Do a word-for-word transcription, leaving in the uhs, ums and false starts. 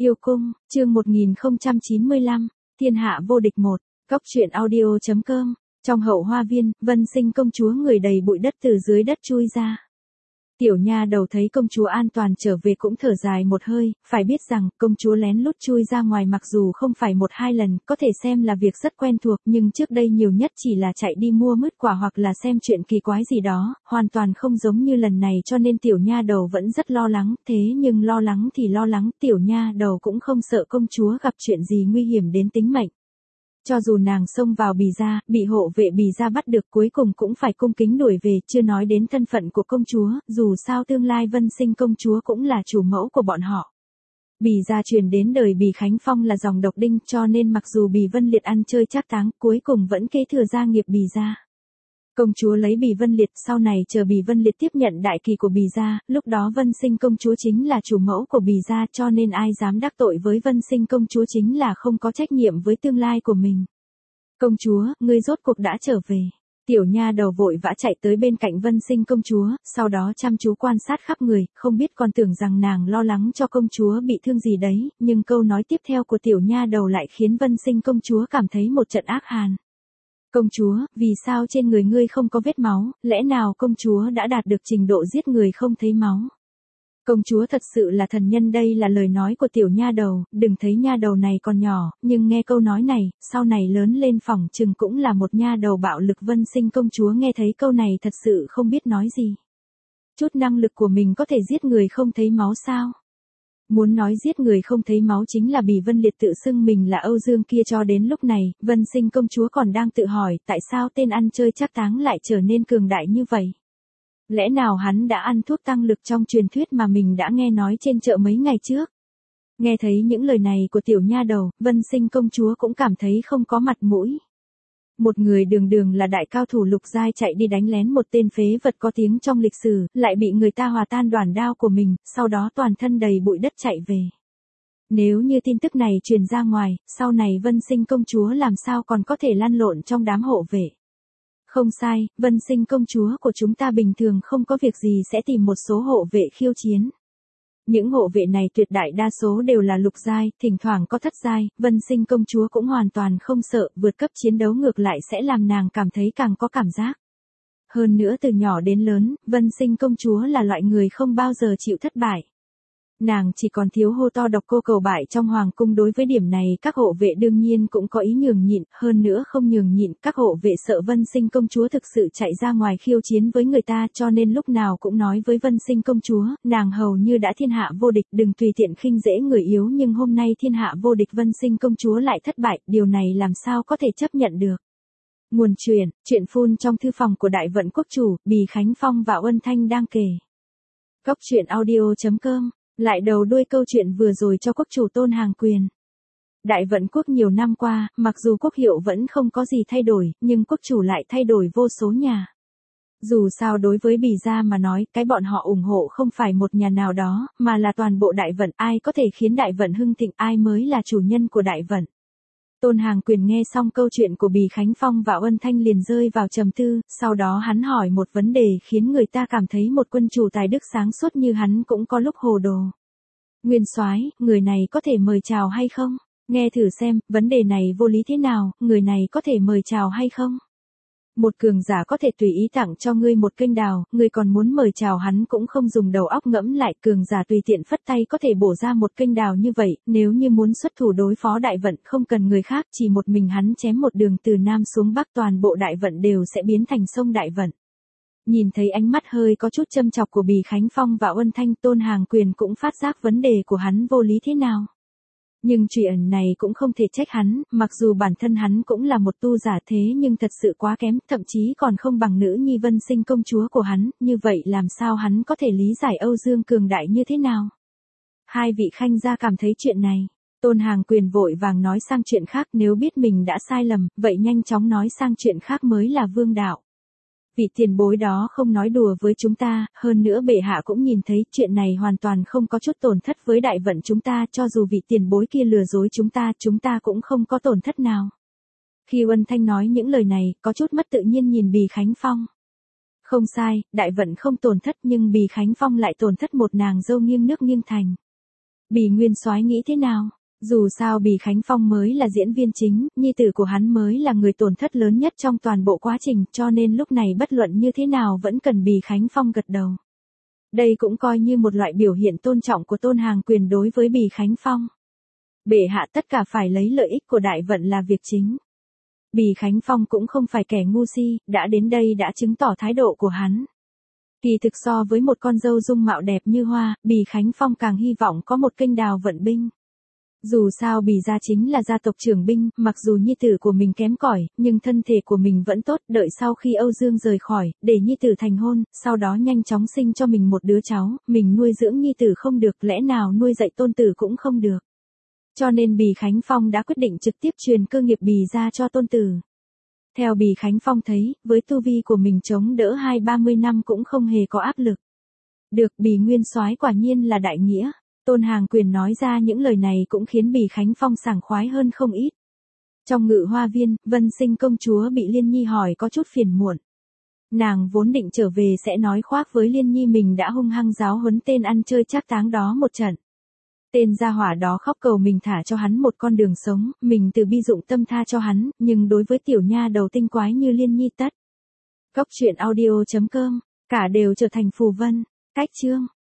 Yêu cung, chương một nghìn không trăm chín mươi lăm, thiên hạ vô địch một, Cóc truyện audio chấm com. Trong hậu hoa viên, Vân Sinh công chúa người đầy bụi đất từ dưới đất chui ra. Tiểu nha đầu thấy công chúa an toàn trở về cũng thở dài một hơi, phải biết rằng công chúa lén lút chui ra ngoài mặc dù không phải một hai lần, có thể xem là việc rất quen thuộc, nhưng trước đây nhiều nhất chỉ là chạy đi mua mứt quả hoặc là xem chuyện kỳ quái gì đó, hoàn toàn không giống như lần này, cho nên tiểu nha đầu vẫn rất lo lắng, thế nhưng lo lắng thì lo lắng, tiểu nha đầu cũng không sợ công chúa gặp chuyện gì nguy hiểm đến tính mệnh. Cho dù nàng xông vào Bì gia, bị hộ vệ Bì gia bắt được cuối cùng cũng phải cung kính đuổi về, chưa nói đến thân phận của công chúa, dù sao tương lai Vân Sinh công chúa cũng là chủ mẫu của bọn họ. Bì gia truyền đến đời Bì Khánh Phong là dòng độc đinh, cho nên mặc dù Bì Vân Liệt ăn chơi trác táng, cuối cùng vẫn kế thừa gia nghiệp Bì gia. Công chúa lấy Bì Vân Liệt, sau này chờ Bì Vân Liệt tiếp nhận đại kỳ của Bì gia, lúc đó Vân Sinh công chúa chính là chủ mẫu của Bì gia, cho nên ai dám đắc tội với Vân Sinh công chúa chính là không có trách nhiệm với tương lai của mình. Công chúa, ngươi rốt cuộc đã trở về. Tiểu nha đầu vội vã chạy tới bên cạnh Vân Sinh công chúa, sau đó chăm chú quan sát khắp người, không biết còn tưởng rằng nàng lo lắng cho công chúa bị thương gì đấy, nhưng câu nói tiếp theo của tiểu nha đầu lại khiến Vân Sinh công chúa cảm thấy một trận ác hàn. Công chúa, vì sao trên người ngươi không có vết máu, lẽ nào công chúa đã đạt được trình độ giết người không thấy máu? Công chúa thật sự là thần nhân, đây là lời nói của tiểu nha đầu, đừng thấy nha đầu này còn nhỏ, nhưng nghe câu nói này, sau này lớn lên phỏng chừng cũng là một nha đầu bạo lực. Vân Sinh công chúa nghe thấy câu này thật sự không biết nói gì. Chút năng lực của mình có thể giết người không thấy máu sao? Muốn nói giết người không thấy máu chính là Bì Vân Liệt tự xưng mình là Âu Dương kia. Cho đến lúc này, Vân Sinh công chúa còn đang tự hỏi tại sao tên ăn chơi trác táng lại trở nên cường đại như vậy. Lẽ nào hắn đã ăn thuốc tăng lực trong truyền thuyết mà mình đã nghe nói trên chợ mấy ngày trước? Nghe thấy những lời này của tiểu nha đầu, Vân Sinh công chúa cũng cảm thấy không có mặt mũi. Một người đường đường là đại cao thủ lục giai chạy đi đánh lén một tên phế vật có tiếng trong lịch sử, lại bị người ta hòa tan đoản đao của mình, sau đó toàn thân đầy bụi đất chạy về. Nếu như tin tức này truyền ra ngoài, sau này Vân Sinh công chúa làm sao còn có thể lăn lộn trong đám hộ vệ. Không sai, Vân Sinh công chúa của chúng ta bình thường không có việc gì sẽ tìm một số hộ vệ khiêu chiến. Những hộ vệ này tuyệt đại đa số đều là lục giai, thỉnh thoảng có thất giai, Vân Sinh công chúa cũng hoàn toàn không sợ, vượt cấp chiến đấu ngược lại sẽ làm nàng cảm thấy càng có cảm giác. Hơn nữa từ nhỏ đến lớn, Vân Sinh công chúa là loại người không bao giờ chịu thất bại. Nàng chỉ còn thiếu hô to độc cô cầu bại trong hoàng cung, đối với điểm này các hộ vệ đương nhiên cũng có ý nhường nhịn, hơn nữa không nhường nhịn, các hộ vệ sợ Vân Sinh công chúa thực sự chạy ra ngoài khiêu chiến với người ta, cho nên lúc nào cũng nói với Vân Sinh công chúa, nàng hầu như đã thiên hạ vô địch, đừng tùy tiện khinh dễ người yếu, nhưng hôm nay thiên hạ vô địch Vân Sinh công chúa lại thất bại, điều này làm sao có thể chấp nhận được. Nguồn truyền, chuyện phun trong thư phòng của Đại Vận quốc chủ, Bì Khánh Phong và Uân Thanh đang kể. Cóc truyện audio chấm com. Lại đầu đuôi câu chuyện vừa rồi cho quốc chủ Tôn Hàng Quyền. Đại Vận quốc nhiều năm qua, mặc dù quốc hiệu vẫn không có gì thay đổi, nhưng quốc chủ lại thay đổi vô số nhà. Dù sao đối với Bì gia mà nói, cái bọn họ ủng hộ không phải một nhà nào đó, mà là toàn bộ Đại Vận, ai có thể khiến Đại Vận hưng thịnh, ai mới là chủ nhân của Đại Vận. Tôn Hàng Quyền nghe xong câu chuyện của Bì Khánh Phong và Uân Thanh liền rơi vào trầm tư, sau đó hắn hỏi một vấn đề khiến người ta cảm thấy một quân chủ tài đức sáng suốt như hắn cũng có lúc hồ đồ. Nguyên soái, người này có thể mời chào hay không? Nghe thử xem, vấn đề này vô lý thế nào, người này có thể mời chào hay không? Một cường giả có thể tùy ý tặng cho ngươi một kênh đào, ngươi còn muốn mời chào hắn cũng không dùng đầu óc ngẫm lại, cường giả tùy tiện phất tay có thể bổ ra một kênh đào như vậy, nếu như muốn xuất thủ đối phó Đại Vận không cần người khác, chỉ một mình hắn chém một đường từ Nam xuống Bắc, toàn bộ Đại Vận đều sẽ biến thành sông Đại Vận. Nhìn thấy ánh mắt hơi có chút châm chọc của Bì Khánh Phong và Uân Thanh, Tôn Hàng Quyền cũng phát giác vấn đề của hắn vô lý thế nào. Nhưng chuyện này cũng không thể trách hắn, mặc dù bản thân hắn cũng là một tu giả thế nhưng thật sự quá kém, thậm chí còn không bằng nữ nhi Vân Sinh công chúa của hắn, như vậy làm sao hắn có thể lý giải Âu Dương cường đại như thế nào? Hai vị khanh gia cảm thấy chuyện này, Tôn Hàng Quyền vội vàng nói sang chuyện khác, nếu biết mình đã sai lầm, vậy nhanh chóng nói sang chuyện khác mới là vương đạo. Vị tiền bối đó không nói đùa với chúng ta, hơn nữa bệ hạ cũng nhìn thấy chuyện này hoàn toàn không có chút tổn thất với Đại Vận chúng ta, cho dù vị tiền bối kia lừa dối chúng ta, chúng ta cũng không có tổn thất nào. Khi Uân Thanh nói những lời này, có chút mất tự nhiên nhìn Bì Khánh Phong. Không sai, Đại Vận không tổn thất nhưng Bì Khánh Phong lại tổn thất một nàng dâu nghiêng nước nghiêng thành. Bỉ Nguyên Soái nghĩ thế nào? Dù sao Bỉ Khánh Phong mới là diễn viên chính, nhi tử của hắn mới là người tổn thất lớn nhất trong toàn bộ quá trình, cho nên lúc này bất luận như thế nào vẫn cần Bỉ Khánh Phong gật đầu. Đây cũng coi như một loại biểu hiện tôn trọng của Tôn Hàng Quyền đối với Bỉ Khánh Phong. Bệ hạ tất cả phải lấy lợi ích của đại vận là việc chính. Bỉ Khánh Phong cũng không phải kẻ ngu si, đã đến đây đã chứng tỏ thái độ của hắn. Kỳ thực so với một con dâu dung mạo đẹp như hoa, Bỉ Khánh Phong càng hy vọng có một kênh đào vận binh. Dù sao Bỉ gia chính là gia tộc trưởng binh, mặc dù nhi tử của mình kém cỏi, nhưng thân thể của mình vẫn tốt, đợi sau khi Âu Dương rời khỏi, để nhi tử thành hôn, sau đó nhanh chóng sinh cho mình một đứa cháu, mình nuôi dưỡng nhi tử không được, lẽ nào nuôi dạy tôn tử cũng không được. Cho nên Bỉ Khánh Phong đã quyết định trực tiếp truyền cơ nghiệp Bỉ gia cho tôn tử. Theo Bỉ Khánh Phong thấy, với tu vi của mình chống đỡ hai ba mươi năm cũng không hề có áp lực. Được, Bỉ Nguyên Soái quả nhiên là đại nghĩa. Tôn Hàng Quyền nói ra những lời này cũng khiến Bỉ Khánh Phong sảng khoái hơn không ít. Trong Ngự Hoa Viên, Vân Sinh công chúa bị Liên Nhi hỏi có chút phiền muộn. Nàng vốn định trở về sẽ nói khoác với Liên Nhi mình đã hung hăng giáo huấn tên ăn chơi trác táng đó một trận. Tên gia hỏa đó khóc cầu mình thả cho hắn một con đường sống, mình từ bi dụng tâm tha cho hắn, nhưng đối với tiểu nha đầu tinh quái như Liên Nhi tất. Cốc truyện audio chấm com, cả đều trở thành phù vân. Cách chương